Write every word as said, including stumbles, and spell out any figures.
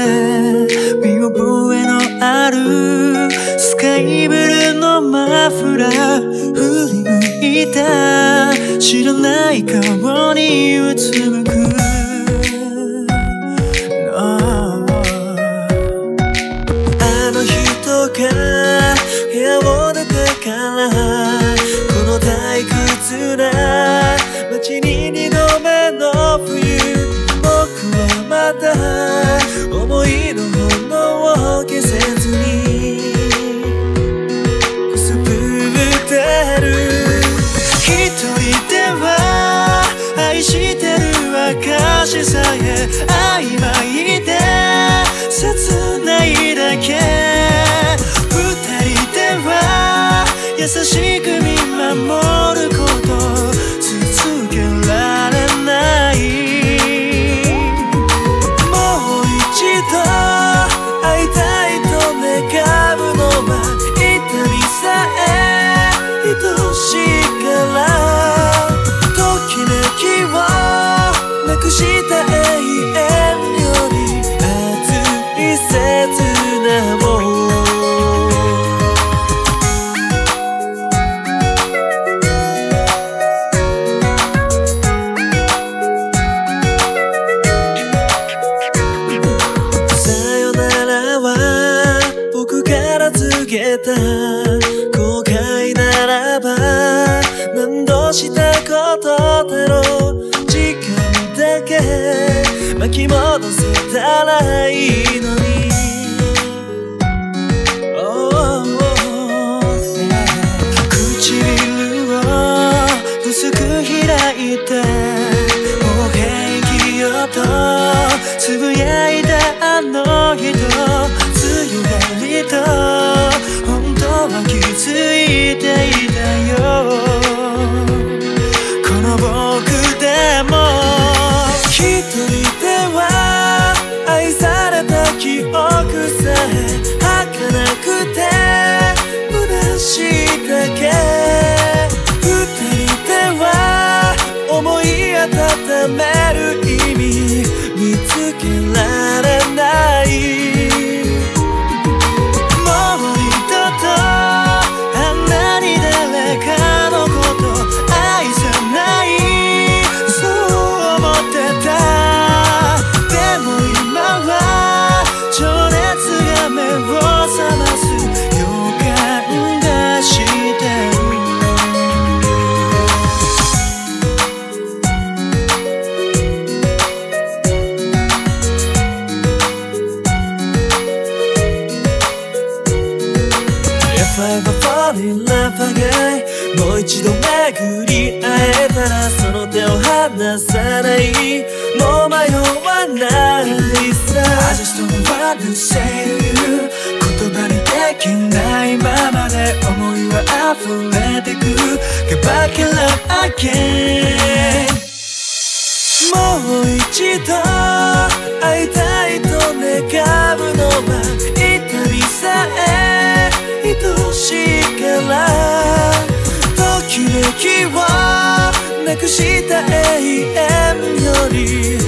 見覚えのあるスカイブルーのマフラー振り向いた知らない顔にうつむくあの人が部屋を出てからこの退屈な街に二度目の冬僕はまた思いの炎を消せずにくすぶってる一人では愛してる証さえ曖昧で切ないだけ二人では優しく見守ること続けられないもう一度会いたいと願うのは痛みさえ愛しいからときめきをなくした永遠より熱い切なもの後悔ならば何度したことだろう時間だけ巻き戻せたらいいのに、oh, yeah. 唇を薄く開いてもう平気よとつぶやいたあの人強がりと気づいていたよこの僕でも一人では愛された記憶さえ儚くて虚しいだけ二人では思い温める意味見つけられないもう一度巡り会えたらその手を離さないもう迷わないさ I just don't want to say to you 言葉にできないままで思いは溢れてく Goodbye killer again もう一度会いたいと願うのは痛みさえ愛しいからときめきをなくした永遠より